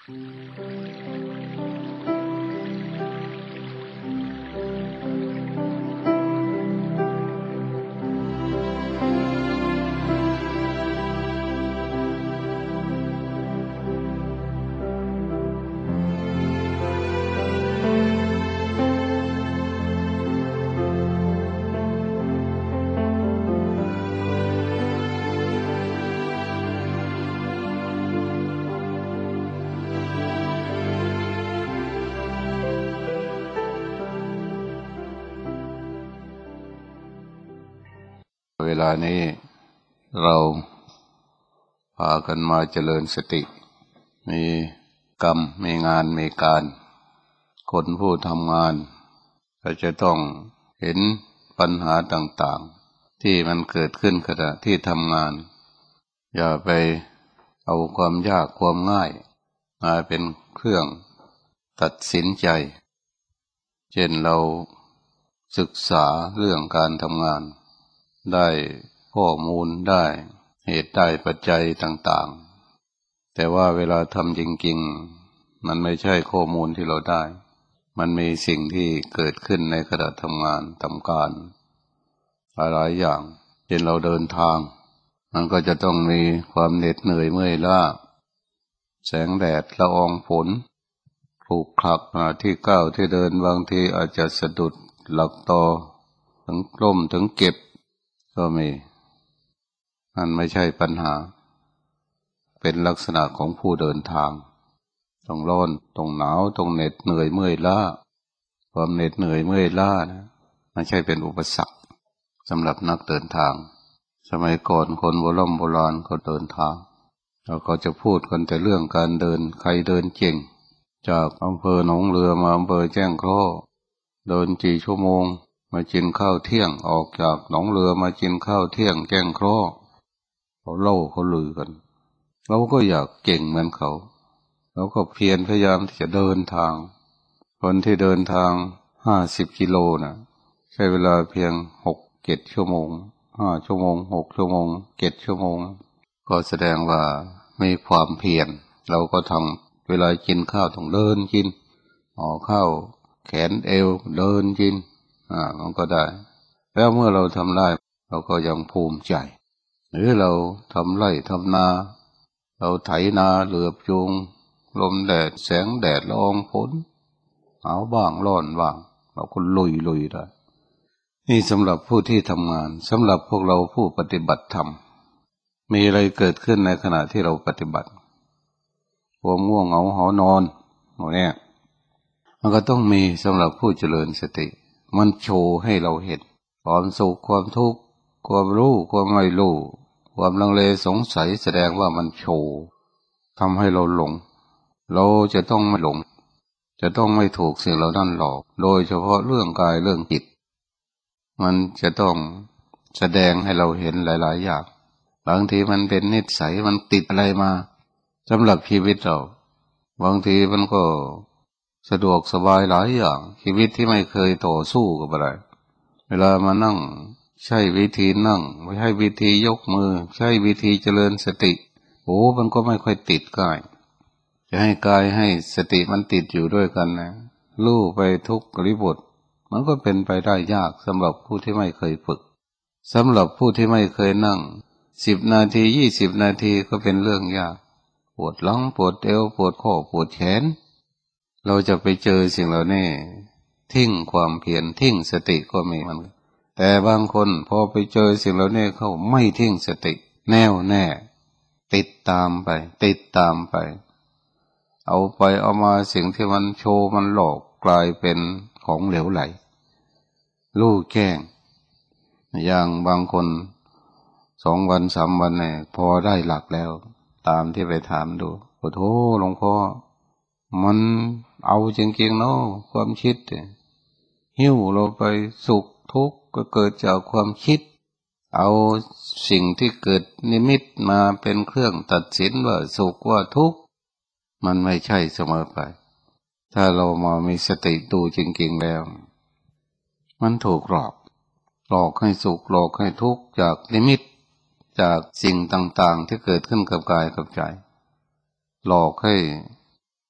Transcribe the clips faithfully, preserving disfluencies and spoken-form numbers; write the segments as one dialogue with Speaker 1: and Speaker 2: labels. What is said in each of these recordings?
Speaker 1: เวลานี้เราพากันมาเจริญสติมีกรรมมีงานมีการคนผู้ทำงานก็จะต้องเห็นปัญหาต่างๆที่มันเกิดขึ้นขณะที่ทำงานอย่าไปเอาความยากความง่ายมาเป็นเครื่องตัดสินใจเช่นเราศึกษาเรื่องการทำงานได้ข้อมูลได้เหตุได้ปัจจัยต่างๆแต่ว่าเวลาทำจริงๆมันไม่ใช่ข้อมูลที่เราได้มันมีสิ่งที่เกิดขึ้นในขณะทำงานทำการหลายๆอย่างเช่นเราเดินทางมันก็จะต้องมีความเหน็ดเหนื่อยเมื่อยล้าแสงแดดละอองฝนขรุขระที่ก้าวที่เดินบางทีอาจจะสะดุดหลักตอถึงล้มถึงเก็บก็มีมันไม่ใช่ปัญหาเป็นลักษณะของผู้เดินทางต้องร้อนต้องหนาวต้องเหน็ดเหนื่อยเมื่อยล้าความเหน็ดเหนื่อยเมื่อยล้านะไม่ใช่เป็นอุปสรรคสำหรับนักเดินทางสมัยก่อนคนโบราณโบราณเขาเดินทางแล้วก็จะพูดกันแต่เรื่องการเดินใครเดินเก่งจากอำเภอหนองเรือมาอำเภอแจ้งเคราะห์เดินกี่ชั่วโมงมากินข้าวเที่ยงออกจากหนองเรือมากินข้าวเที่ยงแจ้งเคราะห์เขาเล่าเขาลือกันเราก็อยากเก่งเหมือนเขาเราก็เพียรพยายามที่จะเดินทางคนที่เดินทางห้าสิบกิโลนะใช้เวลาเพียงหกเจ็ดชั่วโมงห้าชั่วโมงหกชั่วโมงเจ็ดชั่วโมงก็แสดงว่ามีความเพียรเราก็ทำเวลากินข้าวต้องเดินกินห่อข้าวแขนเอวเดินกินอ่ามันก็ได้แล้วเมื่อเราทำได้เราก็ยังภูมิใจหรือเราทำไร่ทำนาเราไถนาเหลือบจูงลมแดดแสงแดดละอองฝนหนาวบ้างร้อนบ้างเราก็ลุยลุยได้นี่สำหรับผู้ที่ทำงานสำหรับพวกเราผู้ปฏิบัติธรรมมีอะไรเกิดขึ้นในขณะที่เราปฏิบัติความง่วงเหงาหอนอนโน่นเนี่ยมันก็ต้องมีสำหรับผู้เจริญสติมันโชว์ให้เราเห็นความสุขความทุกข์ความรู้ความไม่รู้ความลังเลสงสัยแสดงว่ามันโชว์ทำให้เราหลงเราจะต้องไม่หลงจะต้องไม่ถูกสิ่งเหล่านั้นหลอกโดยเฉพาะเรื่องกายเรื่องจิตมันจะต้องแสดงให้เราเห็นหลายๆอย่างบางทีมันเป็นนิสัยมันติดอะไรมาสำหรับชีวิตเราบางทีมันก็สะดวกสบายหลายอย่างชีวิตที่ไม่เคยต่อสู้กับอะไรเวลามานั่งใช้วิธีนั่งไม่ใช่วิธียกมือใช้วิธีเจริญสติโอ้มันก็ไม่ค่อยติดกายจะให้กายให้สติมันติดอยู่ด้วยกันนะลู่ไปทุกอริบทมันก็เป็นไปได้ยากสำหรับผู้ที่ไม่เคยฝึกสำหรับผู้ที่ไม่เคยนั่งสิบนาทียี่สิบนาทีก็เป็นเรื่องยากปวดหลังปวดเอวปวดข้อปวดแขนเราจะไปเจอสิ่งเหล่านี้ทิ้งความเพียรทิ้งสติก็มีมันแต่บางคนพอไปเจอสิ่งเหล่านี้เขาไม่ทิ้งสติแน่วแน่ติดตามไปติดตามไปเอาไปเอามาสิ่งที่มันโชว์มันหลอกกลายเป็นของเหลวไหลลู่แจ้งอย่างบางคนสองวันสามวันเนี่ยพอได้หลักแล้วตามที่ไปถามดูโอ้โธหลวงพ่อมันเอาจริงๆเนาะความคิดหิ้วเราไปสุขทุกข์ก็เกิดจากความคิดเอาสิ่งที่เกิดนิมิตมาเป็นเครื่องตัดสินว่าสุขว่าทุกข์มันไม่ใช่เสมอไปถ้าเรามามีสติดูจริงๆแล้วมันถูกหลอกหลอกให้สุขหลอกให้ทุกข์จากนิมิตจากสิ่งต่างๆที่เกิดขึ้นกับกายกับใจหลอกให้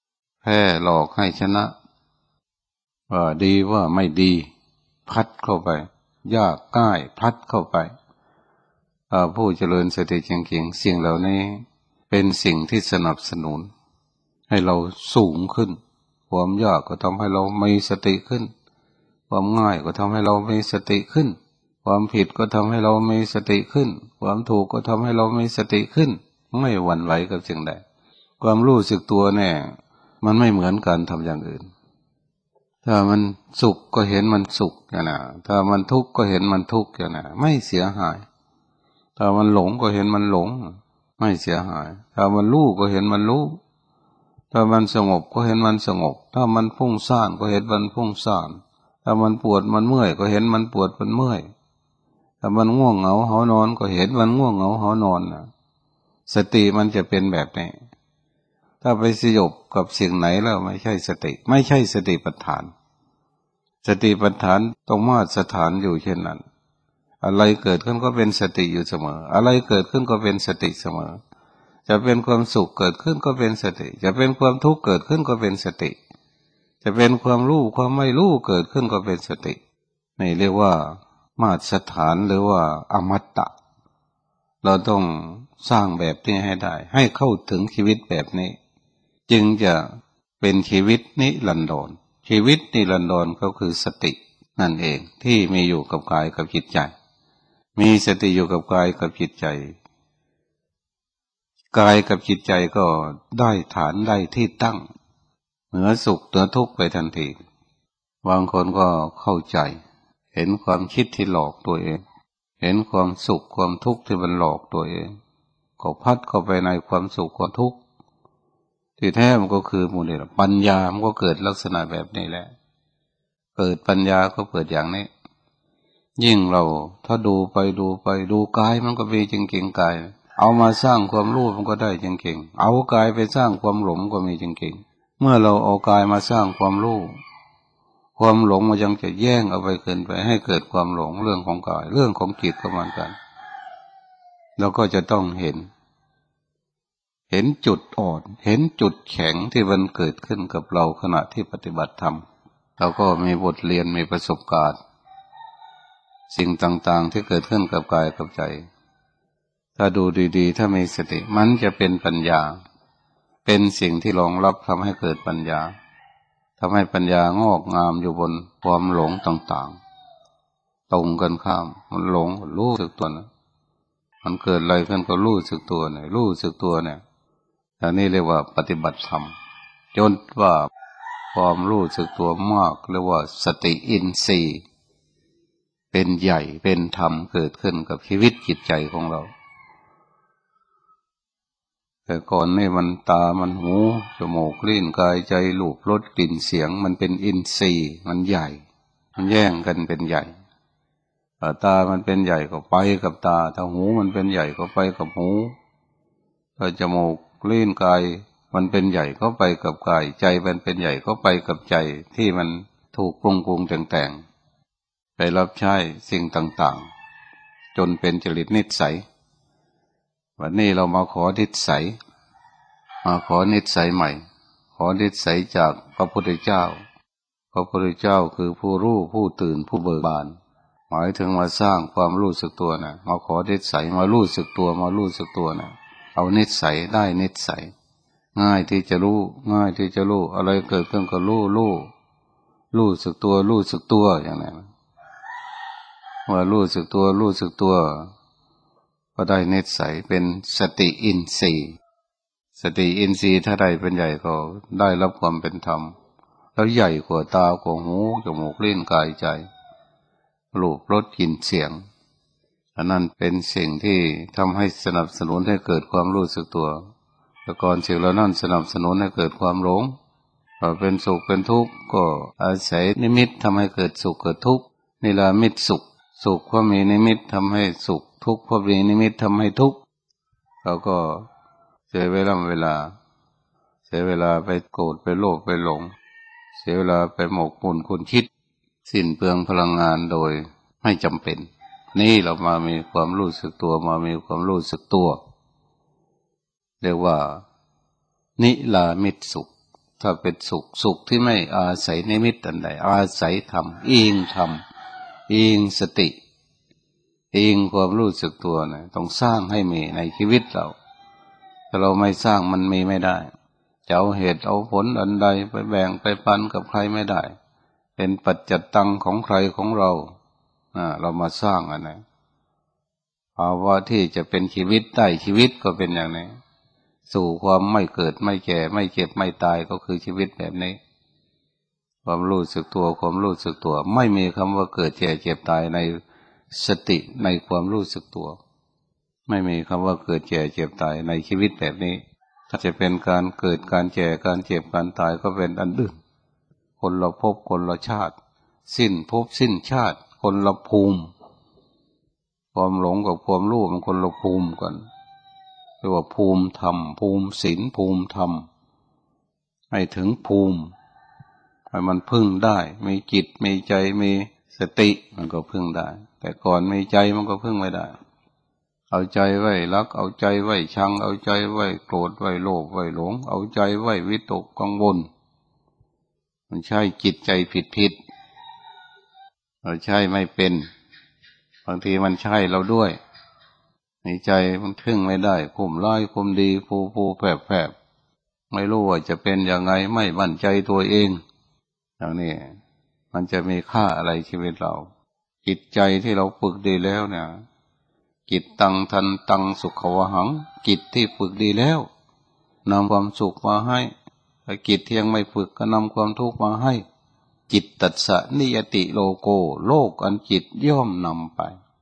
Speaker 1: แพ้หลอกให้ชนะว่าดีว่าไม่ดีพัดเข้าไปยากง่ายพัดเข้าไปผู้เจริญสติจริงๆสิ่งเหล่านี้เป็นสิ่งที่สนับสนุนให้เราสูงขึ้นความยากก็ทำให้เรามีสติขึ้นความง่ายก็ทำให้เรามีสติขึ้นความผิดก็ทำให้เรามีสติขึ้นความถูกก็ทำให้เรามีสติขึ้นไม่หวั่นไหวกับสิ่งใดความรู้สึกตัวแน่มันไม่เหมือนการทำอย่างอื่นถ้ามันสุขก็เห็นมันสุขอย่างนั้นถ้ามันทุกข์ก็เห็นมันทุกข์อย่างนั้นไม่เสียหายถ้ามันหลงก็เห็นมันหลงไม่เสียหายถ้ามันรู้ก็เห็นมันรู้ถ้ามันสงบก็เห็นมันสงบถ้ามันพุ่งซ่านก็เห็นมันพุ่งซ่านถ้ามันปวดมันเมื่อยก็เห็นมันปวดมันเมื่อยถ้ามันง่วงเหงาหานอนก็เห็นมันง่วงเหงาหานอนนะสติมันจะเป็นแบบนี้ถ้าไปสยบกับสิ่งไหนแล้วไม่ใช่สติไม่ใช่สติปัฏฐานสติปัฏฐานต้องมาตรฐานอยู่เช่นนั้นอะไรเกิดขึ้นก็เป็นสติอยู่เสมออะไรเกิดขึ้นก็เป็นสติเสมอจะเป็นความสุขเกิดขึ้นก็เป็นสติจะเป็นความทุกข์เกิดขึ้นก็เป็นสติจะเป็นความรู้ความไม่รู้เกิดขึ้นก็เป็นสตินี่เรียกว่ามาตรฐานหรือว่าอมตะเราต้องสร้างแบบนี้ให้ได้ให้เข้าถึงชีวิตแบบนี้จึงจะเป็นชีวิตนิรันดรชีวิตนิรันดรก็คือสตินั่นเองที่มีอยู่กับกายกับจิตใจมีสติอยู่กับกายกับจิตใจกายกับจิตใจก็ได้ฐานได้ที่ตั้งเหนือสุขเหนือทุกข์ไปทันทีบางคนก็เข้าใจเห็นความคิดที่หลอกตัวเองเห็นความสุขความทุกข์ที่มันหลอกตัวเองก็พัดเข้าไปในความสุขความทุกข์ที่แท้มันก็คือมูลนี่แหละปัญญามันก็เกิดลักษณะแบบนี้แหละเกิดปัญญาก็เกิดอย่างนี้ยิ่งเราถ้าดูไปดูไปดูกายมันก็มีจริงๆกายเอามาสร้างความรู้มันก็ได้จริงๆเอากายไปสร้างความหลงก็มีจริงๆเมื่อเราเอากายมาสร้างความรู้ความหลงมันยังจะแย่งเอาไปเกินไปให้เกิดความหลงเรื่องของกายเรื่องของจิตก็เหมือนกันเราก็จะต้องเห็นเห็นจุดอ่อนเห็นจุดแข็งที่มันเกิดขึ้นกับเราขณะที่ปฏิบัติธรรมเราก็มีบทเรียนมีประสบการณ์สิ่งต่างๆที่เกิดขึ้นกับกายกับใจถ้าดูดีๆถ้ามีสติมันจะเป็นปัญญาเป็นสิ่งที่รองรับทำให้เกิดปัญญาทำให้ปัญญางอกงามอยู่บนความหลงต่างๆตรงกันข้ามมันหลงรู้สึกตัวนะมันเกิดอะไรขึ้นก็รู้สึกตัวเนี่ยรู้สึกตัวเนี่ยอันนี้เรียกว่าปฏิบัติธรรมจนว่าความรู้สึกตัวมากเรียกว่าสติอินทรีย์เป็นใหญ่เป็นธรรมเกิดขึ้นกับชีวิตจิตใจของเราแต่ก่อนนี่มันตามันหูจมูกลิ้นกายใจรูปรสกลิ่นเสียงมันเป็นอินทรีย์มันใหญ่มันแย่งกันเป็นใหญ่ถ้าตามันเป็นใหญ่ก็ไปกับตาถ้าหูมันเป็นใหญ่ก็ไปกับหูถ้าจมูกลิ้นกายมันเป็นใหญ่ก็ไปกับกายใจมันเป็นใหญ่ก็ไปกับใจที่มันถูกปรุงปรุงแต่งๆไปรับใช้สิ่งต่างๆจนเป็นจริตนิสัยวันนี้เรามาขอนิสัยมาขอนิสัยใหม่ขอนิสัยจากพระพุทธเจ้าพระพุทธเจ้าคือผู้รู้ผู้ตื่นผู้เบิกบานหมายถึงมาสร้างความรู้สึกตัวนะมาขอนิสัยมารู้สึกตัวมารู้สึกตัวนะเอานิสัยได้นิสัยง่ายที่จะรู้ง่ายที่จะรู้อะไรเกิดขึ้นก็รู้รู้รู้สึกตัวรู้สึกตัวอย่างนั้นว่ารู้สึกตัวรู้สึกตัวก็ได้นิสัยเป็นสติอินทรีย์สติอินทรีย์ถ้าได้เป็นใหญ่ก็ได้รับความเป็นธรรมแล้วใหญ่กว่าตากว่าหูจมูกลิ้นกายใจรูปรสกลิ่นเสียงอันนั้นเป็นสิ่งที่ทำให้สนับสนุนให้เกิดความรู้สึกตัวแต่ก่อนสิ่งเหล่านั้นสนับสนุนให้เกิดความหลงพอเป็นสุขเป็นทุกข์ก็อาศัยนิมิตทำให้เกิดสุขเกิดทุกข์นิรามิตสุขสุขเพราะมีนิมิตทำให้สุขทุกข์เพราะมีนิมิตทำให้ทุกข์เราก็เสียเวลาเวลาเสียเวลาไปโกรธไปโลภไปหลงเสียเวลาไปหมกมุ่นคุณคิดสิ้นเปลืองพลังงานโดยไม่จำเป็นนี่เรามามีความรู้สึกตัวมามีความรู้สึกตัวเรียกว่านิรามิตสุขถ้าเป็นสุขสุขที่ไม่อาศัยนิมิตอันใดอาศัยธรรมอิงธรรมอิงสติอิงความรู้สึกตัวนะต้องสร้างให้มีในชีวิตเราถ้าเราไม่สร้างมันมีไม่ได้จะเอาเหตุเอาผลอันใดไปแบ่งไปปันกับใครไม่ได้เป็นปัจจัตตังของใครของเราอ่าเรามาสร้างอันไหนภาวะที่จะเป็นชีวิตได้ชีวิตก็เป็นอย่างนี้สู่ความไม่เกิดไม่แก่ไม่เจ็บไม่ตายก็คือชีวิตแบบนี้ความรู้สึกตัวความรู้สึกตัวไม่มีคำว่าเกิดแก่เจ็บตายในสติในความรู้สึกตัวไม่มีคำว่าเกิดแก่เจ็บตายในชีวิตแบบนี้ถ้าจะเป็นการเกิดการแก่การเจ็บการตายก็เป็นอันอื่นคนละภพคนละชาติสิ้นภพสิ้นชาติคนละภูมิความหลงกับความรู้มันคนละภูมิกันเรียกว่าภูมิธรรมภูมิศีลภูมิธรรมให้ถึงภูมิให้มันพึ่งได้มีจิตมีใจมีสติมันก็พึ่งได้แต่ก่อนมีใจมันก็พึ่งไม่ได้เอาใจไว้รักเอาใจไว้ชังเอาใจไว้โกรธไว้โลภไว้หลงเอาใจไว้วิตกกังวลมันใช่จิตใจผิดผิดเราใช่ไม่เป็นบางทีมันใช่เราด้วยในใจมันพึ่งไม่ได้ข่มร้ายข่มดีผูผูแผบแผบไม่รู้ว่าจะเป็นยังไงไม่มั่นใจตัวเองอย่างนี้มันจะมีค่าอะไรชีวิตเราจิตใจที่เราฝึกดีแล้วเนี่ยจิตตังทันตังสุขวหังจิตที่ฝึกดีแล้วนำความสุขมาให้ถ้าจิตที่ยังไม่ฝึกก็นำความทุกข์มาให้จิตตัสสะนิยติโลโกโลกอันจิตย่อมนำไป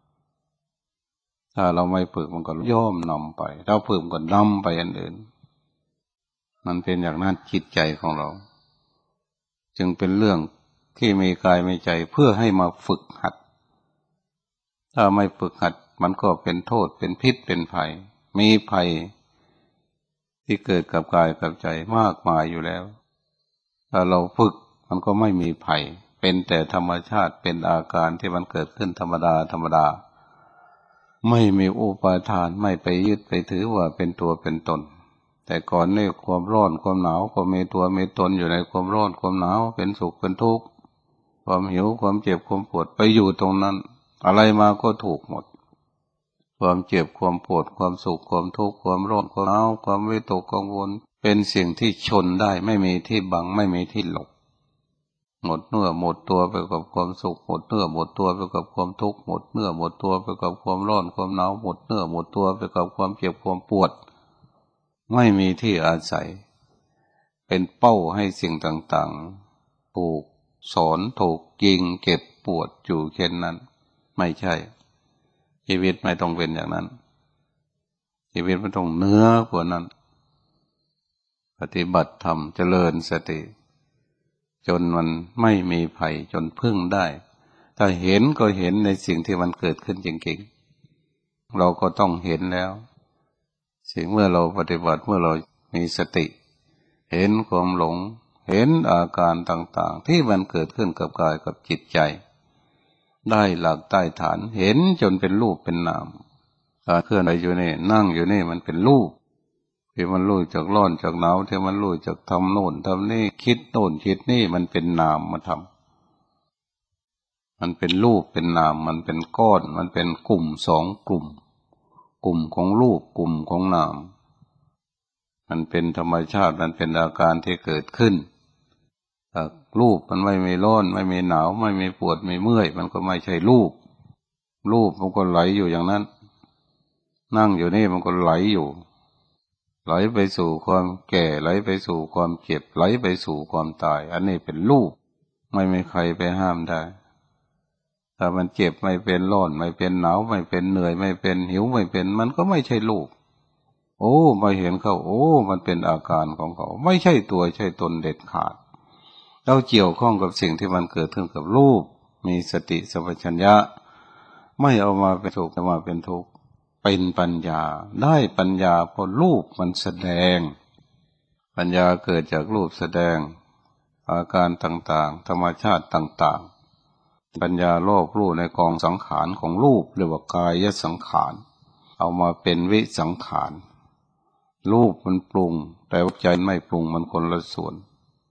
Speaker 1: ถ้าเราไม่ฝึกมันก็ย่อมนำไปเราฝึกมันก็นำไปอันอื่นมันเป็นอย่างนั้นจิตใจของเราจึงเป็นเรื่องที่มีกายมีใจเพื่อให้มาฝึกหัดถ้าไม่ฝึกหัดมันก็เป็นโทษเป็นพิษเป็นภัยมีภัยที่เกิดกับกายกับใจมากมายอยู่แล้วถ้าเราฝึกมันก็ไม่มีภัยเป็นแต่ธรรมชาติเป็นอาการที่มันเกิดขึ้นธรรมดาธรรมดาไม่มีอุปาทานไม่ไปยึดไปถือว่าเป็นตัวเป็นตนแต่ก่อนนี่ความร้อนความหนาวก็มีตัวมีตนอยู่ในความร้อนความหนาวเป็นสุขเป็นทุกข์ความหิวความเจ็บความปวดไปอยู่ตรงนั้นอะไรมาก็ถูกหมดความเจ็บความปวดความสุขความทุกข์ความร้อนความหนาวความวิตกกังวลเป็นสิ่งที่ชนได้ไม่มีที่บังไม่มีที่หลบหมดเนื้อหมดตัวไปกับความสุขหมดเนื้อหมดตัวไปกับความทุกข์หมดเนื้อหมดตัวไปกับความร้อนความหนาวหมดเนื้อหมดตัวไปกับความเจ็บความปวดไม่มีที่อาศัยเป็นเป้าให้สิ่งต่างๆถูกสอนถูกยิงเก็บปวดอยู่เช่นนั้นไม่ใช่ชีวิตไม่ต้องเป็นอย่างนั้นชีวิตมันต้องเนื้อกว่านั้นปฏิบัติธรรมเจริญสติจนมันไม่มีภัยจนพึ่งได้ถ้าเห็นก็เห็นในสิ่งที่มันเกิดขึ้นจริงๆเราก็ต้องเห็นแล้วสิ่งเมื่อเราปฏิบัติเมื่อเรามีสติเห็นความหลงเห็นอาการต่างๆที่มันเกิดขึ้นกับกายกับจิตใจได้หลักใต้ฐานเห็นจนเป็นรูปเป็นนามการเคลื่อนไหวอยู่นี่นั่งอยู่นี่มันเป็นรูปที่มันรู้จากร้อนจากหนาวที่มันรู้จากทำโน่นทำนี่คิดโน่นคิดนี่มันเป็นนามมาทำมันเป็นรูปเป็นนามมันเป็นก้อนมันเป็นกลุ่มสองกลุ่มกลุ่มของรูปกลุ่มของนามมันเป็นธรรมชาติมันเป็นอาการที่เกิดขึ้นถ้ารูปมันไม่มีร้อนไม่มีหนาวไม่มีปวดไม่เมื่อยมันก็ไม่ใช่รูปรูปมันก็ไหลอยู่อย่างนั้นนั่งอยู่นี่มันก็ไหลอยู่ไหลไปสู่ความแก่ไหลไปสู่ความเจ็บไหลไปสู่ความตายอันนี้เป็นรูปไม่มีใครไปห้ามได้ถ้ามันเจ็บไม่เป็นร้อนไม่เป็นหนาวไม่เป็นเหนื่อยไม่เป็นหิวไม่เป็นมันก็ไม่ใช่รูปโอ้มาเห็นเขาโอ้มันเป็นอาการของเขาไม่ใช่ตัวใช่ตนเด็ดขาดเราเกี่ยวข้องกับสิ่งที่มันเกิดขึ้นกับรูปมีสติสัมปชัญญะไม่เอามาเป็นสุขเอามาเป็นทุกข์เป็นปัญญาได้ปัญญาเพราะรูปมันแสดงปัญญาเกิดจากรูปแสดงอาการต่างๆธรรมชาติต่างๆปัญญาโลภรู้ในกองสังขารของรูปเรียกว่ากายสังขารเอามาเป็นวิสังขารรูปมันปรุงแต่ใจไม่ปรุงมันคนละส่วน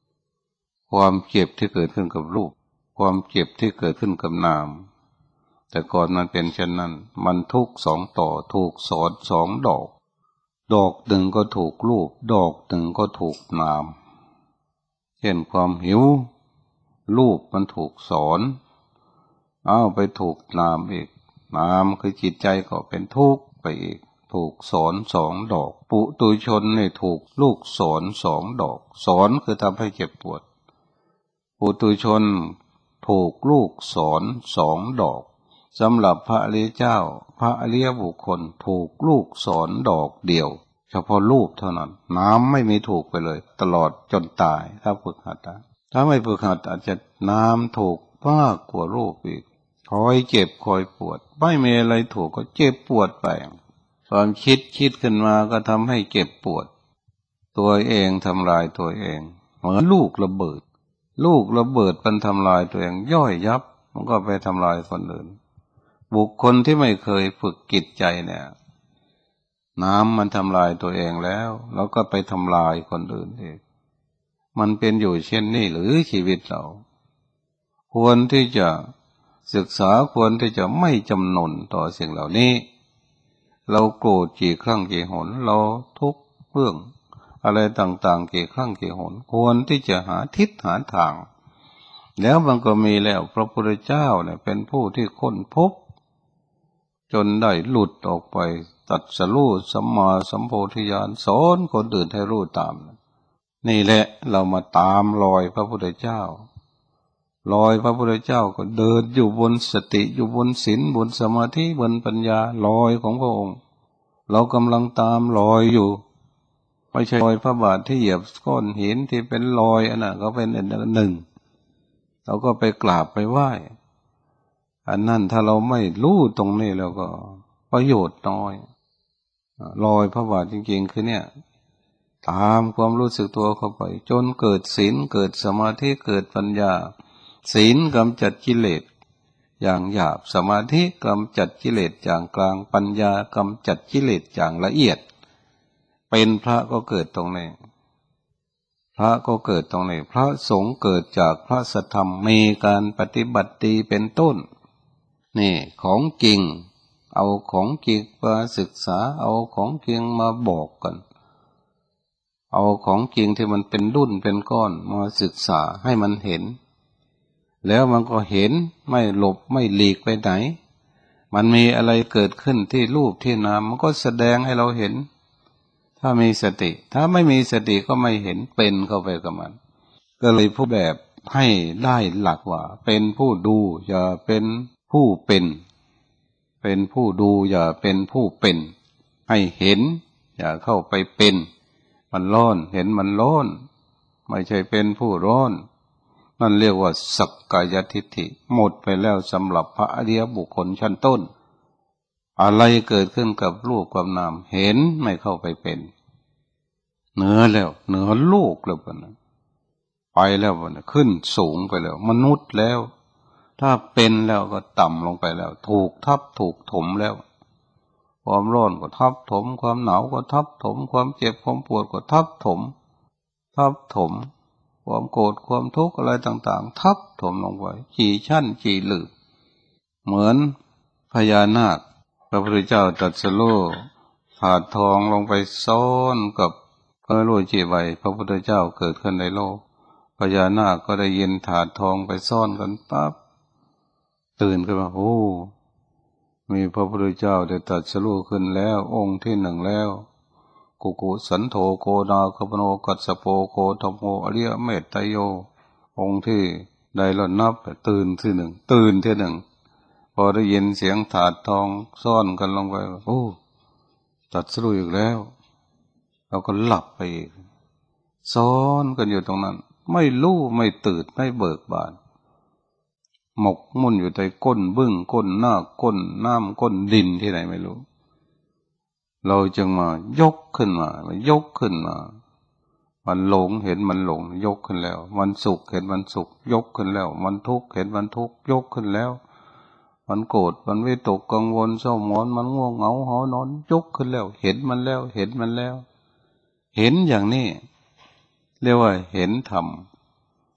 Speaker 1: ความเจ็บที่เกิดขึ้นกับรูปความเจ็บที่เกิดขึ้นกับนามแต่ก่อนมันเป็นเช่นนั้นมันทุกสองต่อถูกสอนสองดอกดอกหนึ่งก็ถูกรูปดอกหนึ่งก็ถูกนามเช่นความหิวรูปมันถูกสอนเอาไปถูกนามอีกนามคือจิตใจก็เป็นทุกข์ไปอีกถูกสอนสองดอกปุถุชนนี่ถูกลูกสอนสองดอกสอนคือทำให้เจ็บปวดปุถุชนถูกลูกสอนสองดอกสำหรับพระอริยเจ้าพระอริยบุคคลถูกลูกสอนดอกเดียวเฉพาะรูปเท่านั้นน้ำไม่มีถูกไปเลยตลอดจนตายถ้าฝึกหัดถ้าไม่ฝึกหัดอาจจะน้ำถูกมากกว่ารูปอีกคอยเจ็บคอยปวดไม่มีอะไรถูกก็เจ็บปวดไปความคิดคิดขึ้นมาก็ทำให้เจ็บปวดตัวเองทำลายตัวเองเหมือนลูกระเบิดลูกระเบิดมันทำลายตัวเองย่อยยับมันก็ไปทำลายคนอื่นบุคคลที่ไม่เคยฝึกจิตใจเนี่ยน้ำมันทำลายตัวเองแล้วแล้วก็ไปทำลายคนอื่นอีกมันเป็นอยู่เช่นนี้หรือชีวิตเราควรที่จะศึกษาควรที่จะไม่จำนนต่อสิ่งเหล่านี้เราโกรธกี่ครั้งกี่หนเราทุกข์เรื่องอะไรต่างๆกี่ครั้งกี่หนควรที่จะหาทิศหาทางแล้วมันก็มีแล้วพระพุทธเจ้าเนี่ยเป็นผู้ที่ค้นพบจนได้หลุดออกไปตรัสรู้สัมมาสัมโพธิญาณสอนคนอื่นให้รู้ตามนี่แหละเรามาตามรอยพระพุทธเจ้ารอยพระพุทธเจ้าก็เดินอยู่บนสติอยู่บนศีลบนสมาธิบนปัญญารอยของพระองค์เรากำลังตามรอยอยู่ไม่ใช่รอยพระบาทที่เหยียบก้อนหินที่เป็นรอยอันนั้นก็เป็นอันหนึ่งเราก็ไปกราบไปไหว้อันนั้นถ้าเราไม่รู้ตรงนี้แล้วก็ประโยชน์น้อยรอยพระบาทจริงๆคือเนี่ยตามความรู้สึกตัวเข้าไปจนเกิดศีลเกิดสมาธิเกิดปัญญาศีลกำจัดกิเลสอย่างหยาบสมาธิกำจัดกิเลสอย่างกลางปัญญากำจัดกิเลสอย่างละเอียดเป็นพระก็เกิดตรงนี้พระก็เกิดตรงนี้พระสงฆ์เกิดจากพระสัทธรรมมีการปฏิบัติดีเป็นต้นนี่ของจริงเอาของจริงมาศึกษาเอาของจริงมาบอกกันเอาของจริงที่มันเป็นดุ้นเป็นก้อนมาศึกษาให้มันเห็นแล้วมันก็เห็นไม่หลบไม่หลีกไปไหนมันมีอะไรเกิดขึ้นที่รูปที่นามมันก็แสดงให้เราเห็นถ้ามีสติถ้าไม่มีสติก็ไม่เห็นเป็นเข้าไปกับมันก็เลยผู้แบบให้ได้หลักว่าเป็นผู้ดูอย่าเป็นผู้เป็นเป็นผู้ดูอย่าเป็นผู้เป็นให้เห็นอย่าเข้าไปเป็นมันร้อนเห็นมันร้อนไม่ใช่เป็นผู้ร้อนนั่นเรียกว่าสักกายทิฏฐิหมดไปแล้วสำหรับพระอริยบุคคลชั้นต้นอะไรเกิดขึ้นกับรูปกับนามเห็นไม่เข้าไปเป็นเหนือแล้วเหนือโลกแล้วปะนะไปแล้วปะนะขึ้นสูงไปแล้วมนุษย์แล้วถ้าเป็นแล้วก็ต่ำลงไปแล้วถูกทับถูกถมแล้วความร้อนก็ทับถมความหนาวก็ทับถมความเจ็บความปวดก็ทับถมทับถมความโกรธความทุกข์อะไรต่างๆทับถมลงไปกี่ชั้นกี่หลืบเหมือนพญานาคพระพุทธเจ้าตรัสรู้ถาดทองลงไปซ่อนกับพระโลจีไวพระพุทธเจ้าเกิดขึ้นในโลกพญานาคก็ได้ยินถาดทองไปซ่อนกันปั๊บตื่นขึ้นมาโอ้มีพระพุทธเจ้าได้ตรัสรู้ขึ้นแล้วองค์ที่หนึ่งแล้วกุกุสันโธโกนาคปโนกัสสโปโคธโมอริยเมตไตโยองค์ที่ได้ละนับตื่นที่หนึ่งตื่นที่หนึ่งพอได้ยินเสียงถาดทองซ่อนกันลงไปโอ้ตรัสรู้อีกแล้วเราก็หลับไปอีกซ้อนกันอยู่ตรงนั้นไม่รู้ไม่ตื่นไม่เบิกบานหมกมุ่นอยู่ในก้นบึ้งก้นหน้าก้นน้ำก้นดินที่ไหนไม่รู้เราจึงมายกขึ้นมายกขึ้นมามันหลงเห็นมันหลงยกขึ้นแล้วมันสุขเห็นมันสุขยกขึ้นแล้วมันทุกข์เห็นมันทุกข์ยกขึ้นแล้วมันโกรธมันวิตกกังวลเศร้าหมองมันง่วงเหงาหอนอนยกขึ้นแล้วเห็นมันแล้วเห็นมันแล้วเห็นอย่างนี้เรียกว่าเห็นธรรม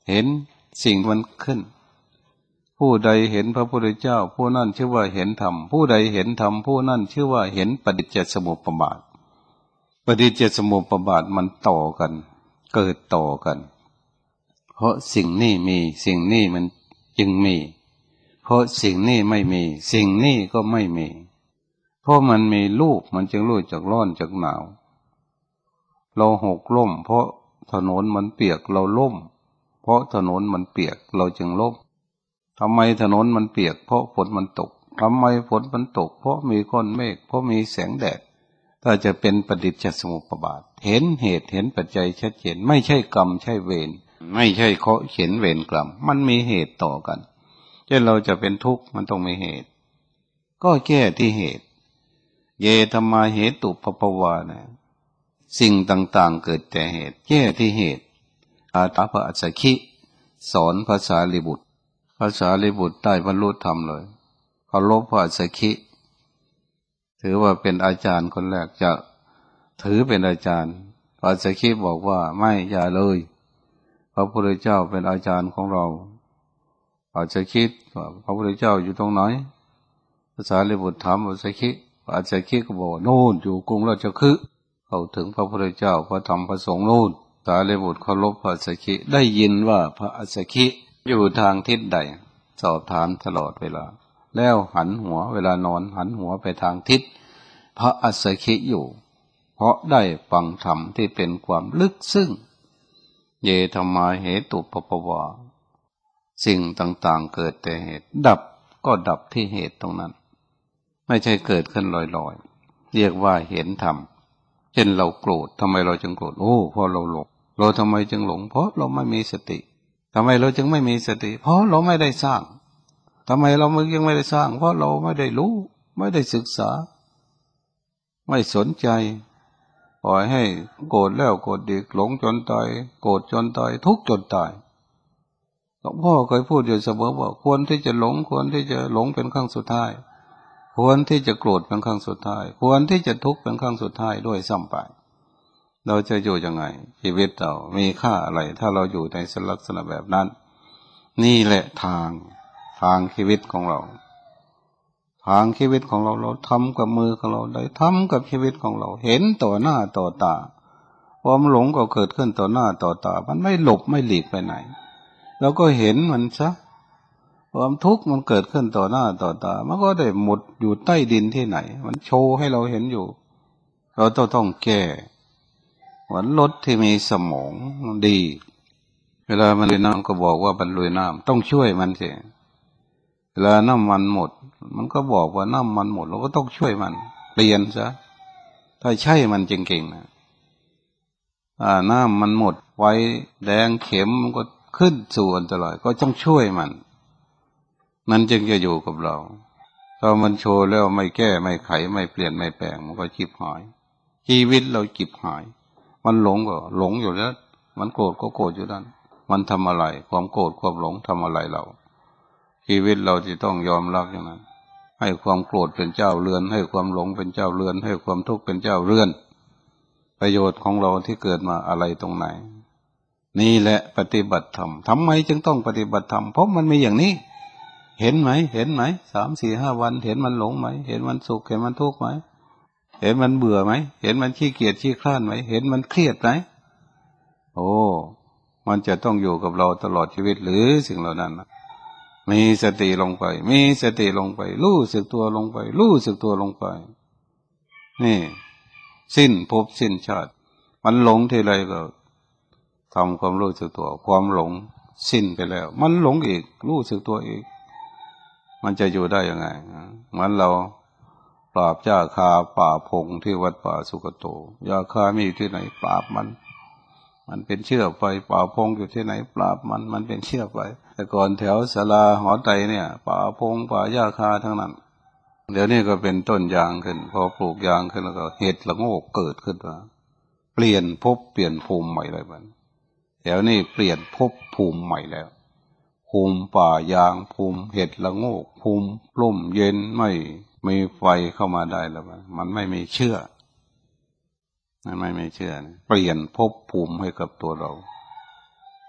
Speaker 1: เห็นสิ่งมันขึ้นผู้ใดเห็นพระพุทธเจ้าผู้นั้นชื่อว่าเห็นธรรมผู้ใดเห็นธรรมผู้นั้นชื่อว่าเห็นปฏิจจสมุปบาทปฏิจจสมุปบาทมันต่อกันเกิดต่อกันเพราะสิ่งนี้มีสิ่งนี้มันจึงมีเพราะสิ่งนี้ไม่มีสิ่งนี้ก็ไม่มีเพราะมันมีรูปมันจึงรู้จักร้อนจักหนาวเราหกล้มเพราะถนนมันเปียกเราล้มเพราะถนนมันเปียกเราจึงล้มทำไมถนนมันเปียกเพราะฝนมันตกทำไมฝนมันตกเพราะมีก้อนเมฆเพราะมีแสงแดดถ้าจะเป็นปฏิจจสมุปบาทเห็นเหตุเห็นปัจจัยชัดเจนไม่ใช่กรรมใช่เวรไม่ใช่เคาะเขียนเวรกรรมมันมีเหตุต่อกันเช่นเราจะเป็นทุกข์มันต้องมีเหตุก็แก้ที่เหตุเยธรรมาเหตุปปวานะสิ่งต่างๆเกิดแต่เหตุแก้ที่เหตุอาตาภะอัสสคิสอนภาษาลิบุตรภาษาลิบุตรได้บรรลุธรรมเลยเคารพพระอัสสคิถือว่าเป็นอาจารย์คนแรกจะถือเป็นอาจารย์พระอัสสคิบอกว่าไม่อย่าเลยพระพุทธเจ้าเป็นอาจารย์ของเราอาจจะคิดว่าพระพุทธเจ้าอยู่ตรงไหนภาษาลิบุตรถามพระอัสสคิพระอัสสคิก็บอกโน่นอยู่กรุงราชคฤห์เข้าถึงพระพุทธเจ้าพระธรรมพระสงฆ์โน่นสารีบุตรเคารพพระอัสสคิได้ยินว่าพระอัสสคิอยู่ทางทิศใดสอบถามตลอดเวลาแล้วหันหัวเวลานอนหันหัวไปทางทิศพระอัสสคิอยู่เพราะได้ฟังธรรมที่เป็นความลึกซึ้งเยธรรมาเหตุปปวาสิ่งต่างๆเกิดแต่เหตุดับก็ดับที่เหตุตรงนั้นไม่ใช่เกิดขึ้นลอยๆเรียกว่าเห็นธรรมเช่นเราโกรธทำไมเราจึงโกรธโอ้เพราะเราหลงเราทำไมจึงหลงเพราะเราไม่มีสติทำไมเราจึงไม่มีสติเพราะเราไม่ได้สร้างทำไมเรายังไม่ได้สร้างเพราะเราไม่ได้รู้ไม่ได้ศึกษาไม่สนใจปล่อยให้โกรธแล้วโกรธอีกหลงจนตายโกรธจนตายทุกข์จนตายหลวงพ่อเคยพูดอยู่เสมอว่าควรที่จะหลงควรที่จะหลงเป็นครั้งสุดท้ายควรที่จะโกรธเป็นครั้งสุดท้ายควรที่จะทุกข์เป็นครั้งสุดท้ายด้วยซ้ำไปเราจะอยู่ยังไงชีวิตเรามีค่าอะไรถ้าเราอยู่ในลักษณะแบบนั้นนี่แหละทางทางชีวิตของเราทางชีวิตของเราเราทำกับมือของเราได้ทำกับชีวิตของเราเห็นต่อหน้าต่อตาความหลงก็เกิดขึ้นต่อหน้าต่อตามันไม่หลบไม่หลีกไปไหนเราก็เห็นมันซะความทุกข์มันเกิดขึ้นต่อหน้าต่อตามันก็ได้หมดอยู่ใต้ดินที่ไหนมันโชว์ให้เราเห็นอยู่เราต้องต้องแก้เหมือนรถที่มีสมองดีเวลามันลุยน้ำก็บอกว่ามันลุยน้ำต้องช่วยมันสิเวลาน้ำมันหมดมันก็บอกว่าน้ำมันหมดเราก็ต้องช่วยมันเปลี่ยนซะถ้าใช่มันจริงๆนะอ่าน้ำมันหมดไฟแดงเข็มมันก็ขึ้นสู่อันตรายก็ต้องช่วยมันมันจึงจะอยู่กับเราถ้ามันโชว์แล้วไม่แก้ไม่ไขไม่เปลี่ยนไม่แปลงมันก็จิบหายชีวิตเราจิบหายมันหลงก็หลงอยู่แล้วมันโกรธก็โกรธอยู่นั่นมันทำอะไรความโกรธความหลงทำอะไรเราชีวิตเราจะต้องยอมรับอย่างนั้นให้ความโกรธเป็นเจ้าเรือนให้ความหลงเป็นเจ้าเรือนให้ความทุกข์เป็นเจ้าเรือนประโยชน์ของเราที่เกิดมาอะไรตรงไหนนี่แหละปฏิบัติธรรมทำไมจึงต้องปฏิบัติธรรมเพราะมันมีอย่างนี้เห็นไหมเห็นไหมสามสี่ห้าวันเห็นมันหลงไหมเห็นมันสุขเห็นมันทุกข์ไหมเห็นมันเบื่อไหมเห็นมันขี้เกียจขี้คร้านไหมเห็นมันเครียดไหมโอ้มันจะต้องอยู่กับเราตลอดชีวิตหรือสิ่งเหล่านั้นมีสติลงไปมีสติลงไปรู้สึกตัวลงไปรู้สึกตัวลงไปนี่สิ้นภพสิ้นชาติมันหลงทีไรก็ทำความรู้สึกตัวความหลงสิ้นไปแล้วมันหลงอีกรู้สึกตัวอีกมันจะอยู่ได้ยังไงเหมือนเราปราบยาคาป่าพงที่วัดป่าสุกโตยาคามีอยู่ที่ไหนปราบมันมันเป็นเชือกไฟป่าพงอยู่ที่ไหนปราบมันมันเป็นเชือกไฟแต่ก่อนแถวศาลาหอไตรเนี่ยป่าพงป่ายาคาทั้งนั้นเดี๋ยวนี้ก็เป็นต้นยางขึ้นพอปลูกยางขึ้นแล้วก็เห็ดละโงกเกิดขึ้นมาเปลี่ยนภพเปลี่ยนภูมิใหม่เลยมันแถวนี้เปลี่ยนภพภูมิใหม่แล้วภูมิป่ายางภูมิเห็ดละโงกภูมิร่มเย็นไม่มีไฟเข้ามาได้แล้วมันไม่มีเชื่อมันไม่มีเชื่อเปลี่ยนภพภูมิให้กับตัวเรา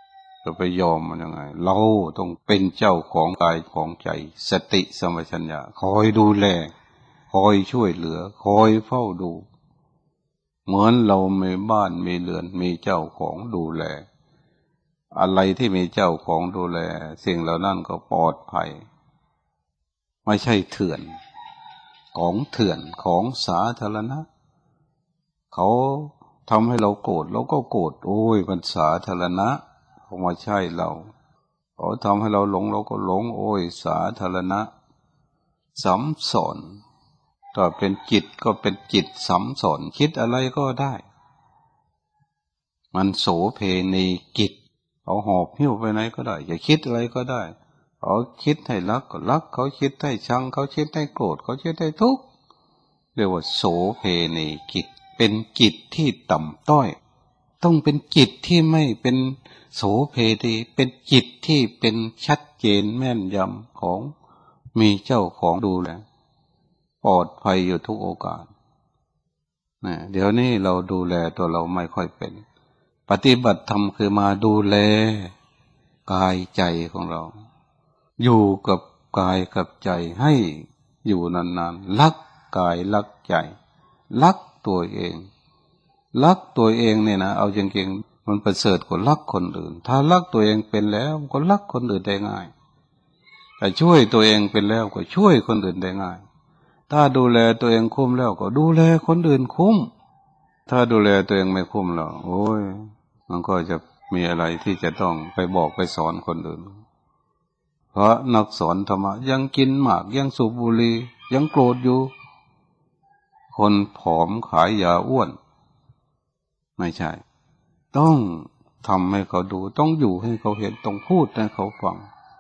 Speaker 1: จะไปยอมมันยังไงเราต้องเป็นเจ้าของกายของใจสติสัมปชัญญะคอยดูแลคอยช่วยเหลือคอยเฝ้าดูเหมือนเรามีบ้านมีเรือนมีเจ้าของดูแลอะไรที่มีเจ้าของดูแลสิ่งเหล่านั้นก็ปลอดภัยไม่ใช่เถื่อนของเถื่อนของสาธารณะเขาทำให้เราโกรธเราก็โกรธโอ้ยมันสาธารณะเขาไม่ใช่เราเขาทำให้เราหลงเราก็หลงโอ้ยสาธารณะสัมสอนถ้าเป็นจิตก็เป็นจิตสัมสอนคิดอะไรก็ได้มันโสเพณีกิจเขาหอบหิ้วไปไหนก็ได้อย่าคิดอะไรก็ได้เขาคิดให้รักก็รักเขาคิดให้ชังเขาคิดให้โกรธเขาคิดให้ทุกข์เรียกว่าโสเพณีกิจเป็นจิตที่ต่ำต้อยต้องเป็นจิตที่ไม่เป็นโสเพณีเป็นจิตที่เป็นชัดเจนแม่นยำของมีเจ้าของดูแลปลอดภัยอยู่ทุกโอกาสนะเดี๋ยวนี้เราดูแลตัวเราไม่ค่อยเป็นปฏิบัติธรรมคือมาดูแลกายใจของเราอยู่กับกายกับใจให้อยู่นานๆรักกายรักใจรักตัวเองรักตัวเองเนี่ยนะเอาจริงๆมันประเสริฐกว่ารักคนอื่นถ้ารักตัวเองเป็นแล้วก็รักคนอื่นได้ง่ายแต่ช่วยตัวเองเป็นแล้วก็ช่วยคนอื่นได้ง่ายถ้าดูแลตัวเองคุ้มแล้วก็ดูแลคนอื่นคุ้มถ้าดูแลตัวเองไม่คุ้มแล้วโอ้ยมันก็จะมีอะไรที่จะต้องไปบอกไปสอนคนอื่นเพราะนักสอนธรรมะยังกินหมากยังสูบบุหรี่ยังโกรธอยู่คนผอมขายยาอ้วนไม่ใช่ต้องทำให้เขาดูต้องอยู่ให้เขาเห็นต้องพูดให้เขาฟัง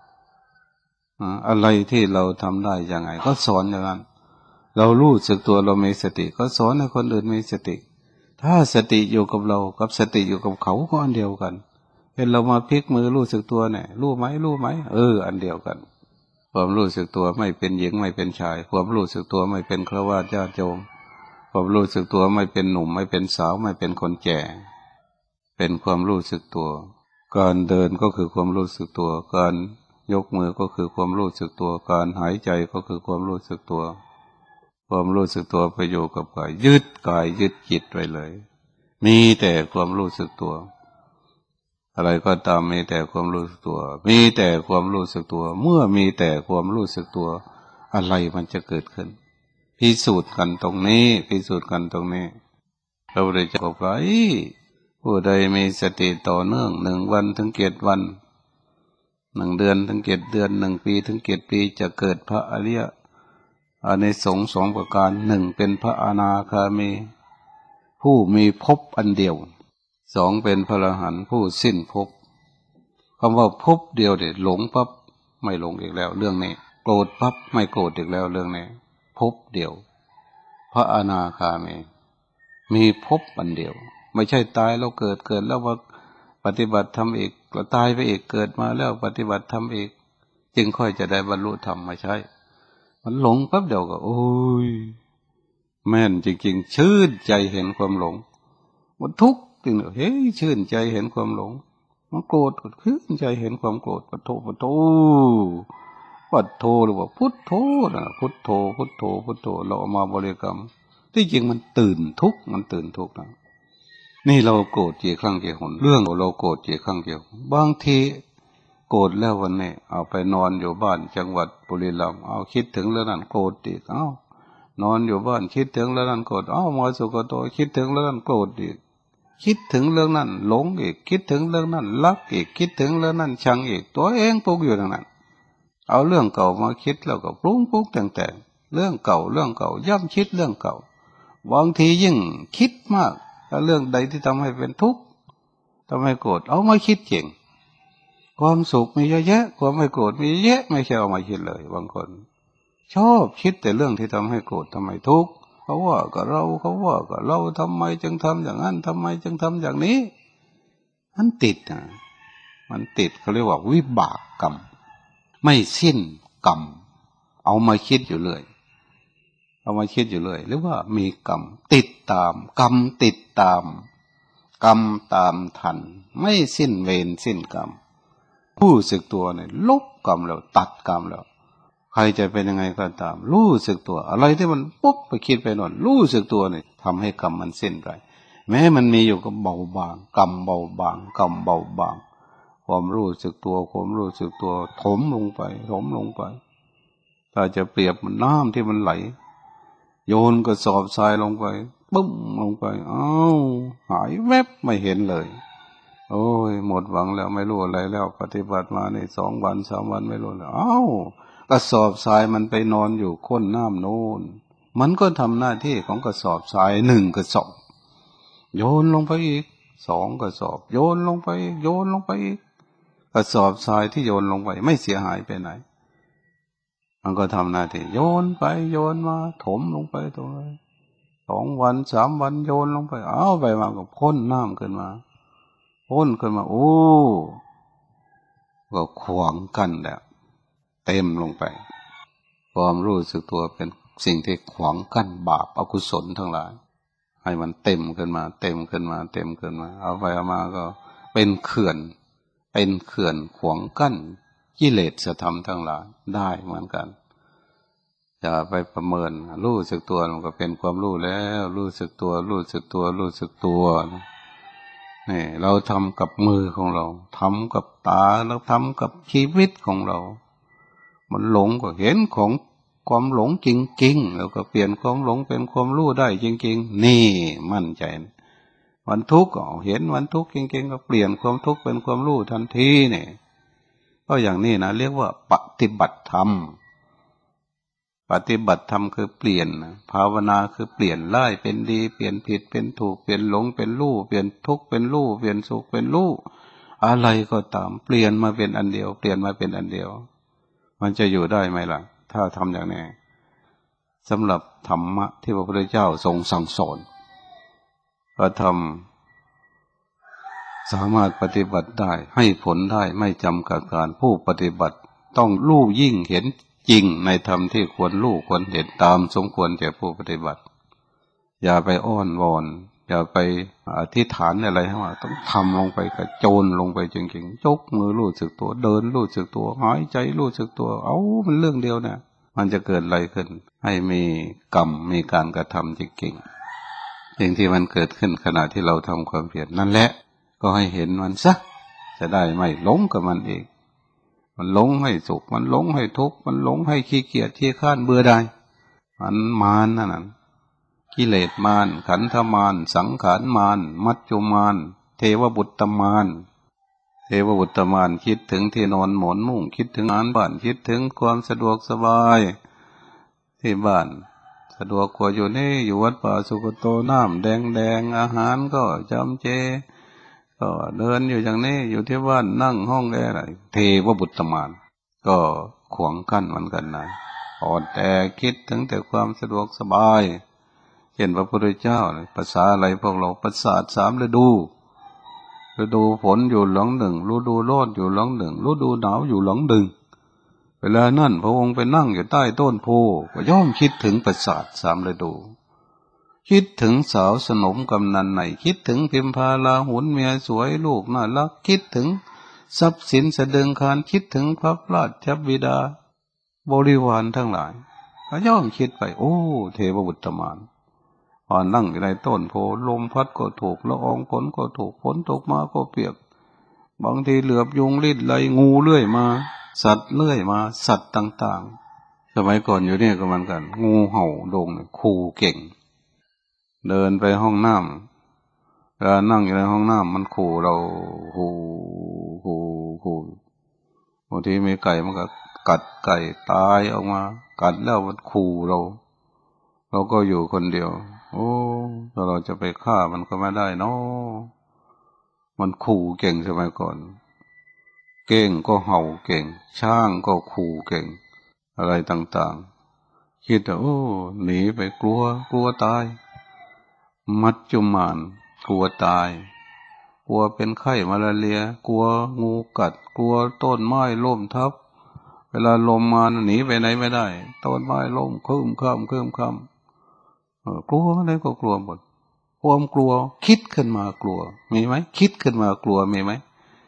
Speaker 1: อะไรที่เราทำได้ยังไงก็สอนอย่างนั้นเรารู้สึกตัวเรามีสติก็สอนให้คนอื่นมีสติถ้าสติอยู่กับเรากับสติอยู่กับเขาก็อันเดียวกันเห็นเรามาพลิกมือรู้สึกตัวเนี่ยรู้ไหมรู้ไหมเอออันเดียวกันความรู้สึกตัวไม่เป็นหญิงไม่เป็นชายความรู้สึกตัวไม่เป็นฆราวาสญาติโยมความรู้สึกตัวไม่เป็นหนุ่มไม่เป็นสาวไม่เป็นคนแก่เป็นความรู้สึกตัวการเดินก็คือความรู้สึกตัวการยกมือก็คือความรู้สึกตัวการหายใจก็คือความรู้สึกตัวความรู้สึกตัวไปอยู่กับกายยึดกายยึดจิตไว้เลยมีแต่ความรู้สึกตัวอะไรก็ตามมีแต่ความรู้สึกตัวมีแต่ความรู้สึกตัวเมื่อมีแต่ความรู้สึกตัวอะไรมันจะเกิดขึ้นพิสูจน์กันตรงนี้พิสูจน์กันตรงนี้เราได้จะบอกว่าผู้ใดมีสติต่อเนื่องหนึ่งวันถึงเจ็ดวันหนึ่งเดือนถึงเจ็ดเดือนหนึ่งปีถึงเจ็ดปีจะเกิดพระอริยอานิสงส์สองประการหนึ่งเป็นพระอนาคามีผู้มีภพอันเดียวสองเป็นพระอรหันต์ผู้สิ้นภพคำว่าภพเดียวเด็ดหลงปั๊บไม่หลงอีกแล้วเรื่องนี้โกรธปั๊บไม่โกรธอีกแล้วเรื่องนี้ภพเดียวพระอนาคามีมีภพอันเดียวไม่ใช่ตายแล้วเกิดเกิดแล้วว่าปฏิบัติธรรมอีกก็ตายไปอีกเกิดมาแล้วปฏิบัติธรรมอีกจึงค่อยจะได้บรรลุธรรมไม่ใช่มันหลงปั๊บเดียวก็โอ้ยแม่นจริงๆชื่นใจเห็นความหลงมันทุกข์จริงเฮ้ยชื่นใจเห็นความหลงมันโกรธก็ชื่นใจเห็นความโกรธปัทโธปัทโธปัทโธหรือว่าพุทโธนะพุทโธพุทโธพุทโธเราเอามาบริกรรมที่จริงมันตื่นทุกข์มันตื่นทุกข์นะนี่เราโกรธกี่ครั้งกี่หนเรื่องเราโกรธกี่ครั้งกี่หนบางทีโกรธแล้ววันนี้เอาไปนอนอยู่บ้านจังหวัดบุรีรัมย์เอาคิดถึงเรื่องนั้นโกรธอีกเอ้านอนอยู่บ้านคิดถึงเรื่องนั้นโกรธเอ้ามาสุกโตคิดถึงเรื่องนั้นโกรธอีกคิดถึงเรื่องนั้นหลงอีกคิดถึงเรื่องนั้นรักอีกคิดถึงเรื่องนั้นชังอีกตัวเองปลุกอยู่ตรงนั้นเอาเรื่องเก่ามาคิดแล้วก็ปรุงปรุงแต่งแต่งเรื่องเก่าเรื่องเก่าย่ำคิดเรื่องเก่าบางทียิ่งคิดมากถ้าเรื่องใดที่ทำให้เป็นทุกข์ทำให้โกรธเอามาคิดเก่งความสุขมีเยอะแยะความไม่โกรธมีเยอะแยะไม่ใช่เอามาคิดเลยบางคนชอบคิดแต่เรื่องที่ทำให้โกรธทำไมทุกข์เขาว่ากับเราเขาว่ากับเราทำไมจึงทำอย่างนั้นทำไมจึงทำอย่างนี้มันติดนะมันติดเขาเรียกว่าวิบากกรรมไม่สิ้นกรรมเอามาคิดอยู่เลยเอามาคิดอยู่เลยหรือว่ามีกรรมติดตามกรรมติดตามกรรมตามทันไม่สิ้นเวรสิ้นกรรมรู้สึกตัวเนี่ยลบกรรมแล้วตัดกรรมแล้วใครจะเป็นยังไงก็ตามรู้สึกตัวอะไรที่มันปุ๊บไปคิดไปโน่นรู้สึกตัวเนี่ยทำให้กรรมมันสิ้นไปแม้มันมีอยู่ก็เบาบางกรรมเบาบางกรรมเบาบางความรู้สึกตัวความรู้สึกตัวถมลงไปถมลงไปถ้าจะเปรียบมันน้ำที่มันไหลโยนกระสอบทรายลงไปปุ้มลงไปอ้าวหายแวบไม่เห็นเลยโอ้ยหมดหวังแล้วไม่รู้อะไรแล้วปฏิบัติมาในสองวันสามวันไม่รู้แล้วอ้าวกระสอบทรายมันไปนอนอยู่ก้นน้ำโน้นมันก็ทำหน้าที่ของกระสอบทรายหนึ่งกระสอบโยนลงไปอีกสองกระสอบโยนลงไปอีกโยนลงไปอีกกระสอบทรายที่โยนลงไปไม่เสียหายไปไหนมันก็ทำหน้าที่โยนไปโยนมาถมลงไปตรงนั้นสองวันสามวันโยนลงไปเอาไปมาก็พ่นน้ำขึ้นมาพ่นขึ้นมาโอ้ก็ขวางกันแล้วเต็มลงไปความรู้สึกตัวเป็นสิ่งที่ขวางกั้นบาปอกุศลทั้งหลายให้มันเต็มขึ้นมาเต็มขึ้นมาเต็มขึ้นมาเอาไปเอามาก็เป็นเขื่อนเป็นเขื่อนขวางกั้นกิเลสธรรมทั้งหลายได้เหมือนกันอย่าไปประเมินรู้สึกตัวมันก็เป็นความรู้แล้วรู้สึกตัวรู้สึกตัวรู้สึกตัวนี่เราทำกับมือของเราทำกับตาแล้วทำกับชีวิตของเรามันหลงก็เห็นของความหลงจริงๆแล้วก็เปลี่ยนความหลงเป็นความรู้ได้จริงๆนี่มั่นใจวันทุกข์ก็เห็นวันทุกข์จริงๆก็เปลี่ยนความทุกข์เป็นความรู้ทันทีนี่ก็อย่างนี้นะเรียกว่าปฏิบัติธรรมปฏิบัติธรรมคือเปลี่ยนภาวนาคือเปลี่ยนร้ายเป็นดีเปลี่ยนผิดเป็นถูกเปลี่ยนหลงเป็นรู้เปลี่ยนทุกข์เป็นรู้เปลี่ยนสุขเป็นรู้อะไรก็ตามเปลี่ยนมาเป็นอันเดียวเปลี่ยนมาเป็นอันเดียวมันจะอยู่ได้ไหมล่ะถ้าทำอย่างนี้สำหรับธรรมะที่พระพุทธเจ้าทรงสั่งสอนพระธรรมสามารถปฏิบัติได้ให้ผลได้ไม่จำกัดการผู้ปฏิบัติต้องรู้ยิ่งเห็นจริงในธรรมที่ควรรู้ควรเห็นตามสมควรแก่ผู้ปฏิบัติอย่าไปอ้อนวอนอย่าไปอธิษฐานอะไรให้ว่าต้องทำลงไปกระโจนลงไปจริงๆยกมือรู้สึกตัวเดินรู้สึกตัวหายใจรู้สึกตัวเอามันเรื่องเดียวเนี่ยมันจะเกิดอะไรขึ้นให้มีกรรมมีการกระทำจริงๆสิ่งที่มันเกิดขึ้นขณะที่เราทำความเพียรนั่นแหละก็ให้เห็นมันซะจะได้ไม่หลงกับมันเองมันหลงให้สุขมันหลงให้ทุกข์มันหลงให้ขี้เกียจขี้ข้านเบื่อได้มันมารนั่นน่ะกิเลสมารขันธมารสังขารมารมัจจุมารเทวบุตรมารเทวบุตรมารคิดถึงที่นอนหมอนมุ้งคิดถึงอาหารบ้านคิดถึงความสะดวกสบายที่บ้านสะดวกกว่าอยู่นี่อยู่วัดป่าสุกโตน้ำแดงแดงอาหารก็จำเจก็เดินอยู่อย่างนี้อยู่ที่บ้านนั่งห้องแอร์อะไรเทวบุตรมารก็ขวางกั้นเหมือนกันนะอ่อนแต่คิดถึงแต่ความสะดวกสบายเช่นพระพุทธเจ้าภาษาอะไรพวกเราประสาทสามฤดูฤดูฝนอยู่หลังหนึ่งฤดูร้อนอยู่หลังหนึ่งฤดูหนาวอยู่หลังหนึ่งเวลานั่นพระองค์ไปนั่งอยู่ใต้ต้นโพก็ย่อมคิดถึงประสาทสามฤดูคิดถึงสาวสนมกำนันไหนคิดถึงพิมพาลาหุนเมียสวยลูกน่ารักคิดถึงทรัพย์สินเสดิงคารคิดถึงพระราชบิดาบริวารทั้งหลายก็ย่อมคิดไปโอ้เทวบุตรมารพอนั่งอยู่ในต้นโพลมพัดก็ถูกละอองฝนก็ถูกฝนตกมาก็เปียกบางทีเหลือบยุงลิ้นไหลงูเลื่อยมาสัตว์เลื่อยมาสัตว์ต่างๆสมัยก่อนอยู่เนี่ยก็เหมือนกันงูเห่าดงเนี่ยขู่เก่งเดินไปห้องน้ำเวลานั่งอยู่ในห้องน้ำมันขู่เราขู่ขู่ขู่บางทีมีไก่มันก็กัดไก่ตายออกมากัดแล้วมันขู่เราเราก็อยู่คนเดียวโอ้ถ้าเราจะไปฆ่ามันก็ไม่ได้เนาะมันขู่เก่งสมัยก่อนเก้งก็เห่าเก่งช้างก็ขู่เก่งอะไรต่างๆคิดว่าโอ้หนีไปกลัวกลัวตายมัจจุมานกลัวตายกลัวเป็นไข้มาลาเรียกลัวงูกัดกลัวต้นไม้ล้มทับเวลาลมมาหนีไปไหนไม่ได้ต้นไม้ล้มคืมค่ำคืมค่ำกลัวอะไรก็กลัวหมดความกลัวคิดขึ้นมากลัวมีไหมคิดขึ้นมากลัวมีไหม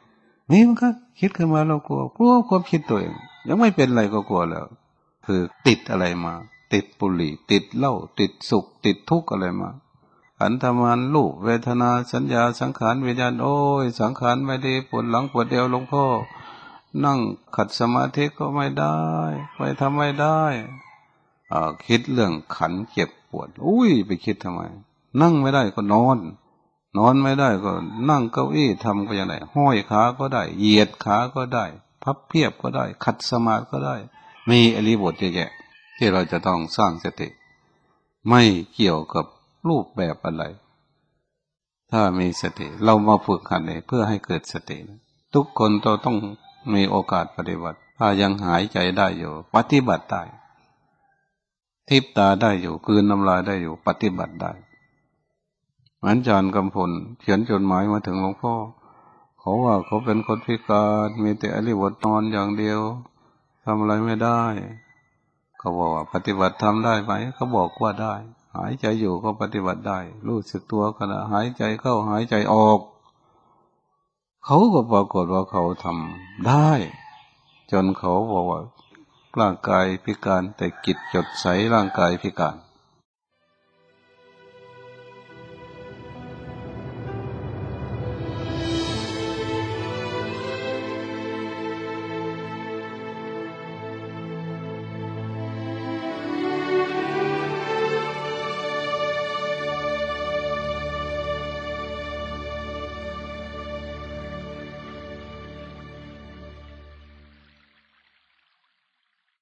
Speaker 1: นี่มันก็คิดขึ้นมาเรากลัวกลัวความคิดตัวเองยังไม่เป็นอะไรก็กลัวแล้วคือติดอะไรมาติดบุหรี่ติดเหล้าติดสุขติดทุกข์อะไรมาขันธมารรูปเวทนาสัญญาสังขารวิญญาณโอ้ยสังขารไม่ดีปวดหลังปวดเอวหลวงพ่อนั่งขัดสมาธิก็ไม่ได้ไปทำไม่ได้อ่าคิดเรื่องขันเจ็บปวดอุ้ยไปคิดทำไมนั่งไม่ได้ก็นอนนอนไม่ได้ก็นั่งเก้าอี้ทำก็ยังไงห้อยขาก็ได้เหยียดขาก็ได้พับเพียบก็ได้ขัดสมาธิก็ได้มีอริยบทเยอะแยะที่เราจะต้องสร้างสติไม่เกี่ยวกับรูปแบบอะไรถ้ามีสติเรามาฝึกหัดเลยเพื่อให้เกิดสติทุกคนเราต้องมีโอกาสปฏิบัติถ้ายังหายใจได้อยู่ปฏิบัติได้ทิพตาได้อยู่กลืนน้ำลายได้อยู่ปฏิบัติได้เหมือนอาจารย์กำพลเขียนจดหมายมาถึงหลวงพ่อเขาว่าเขาเป็นคนพิการมีแต่อริยบทนอนอย่างเดียวทำอะไรไม่ได้เขาบอกว่าปฏิบัติทำได้ไหมเขาบอกว่าได้หายใจอยู่ก็ปฏิบัติได้รู้สึกตัวขณะหายใจเข้าหายใจออกเขาก็ปรากฏว่าเขาทำได้จนเขาบอกว่าร่างกายพิการแต่จิตสดใสร่างกายพิการ